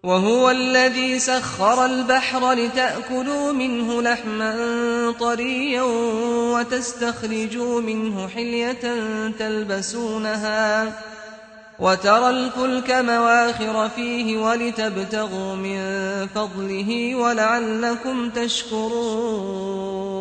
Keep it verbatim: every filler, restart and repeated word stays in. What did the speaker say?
وهو الذي سخر البحر لتأكلوا منه لحما طريا وتستخرجوا منه حلية تلبسونها وترى الفلك مواخر فيه ولتبتغوا من فضله ولعلكم تشكرون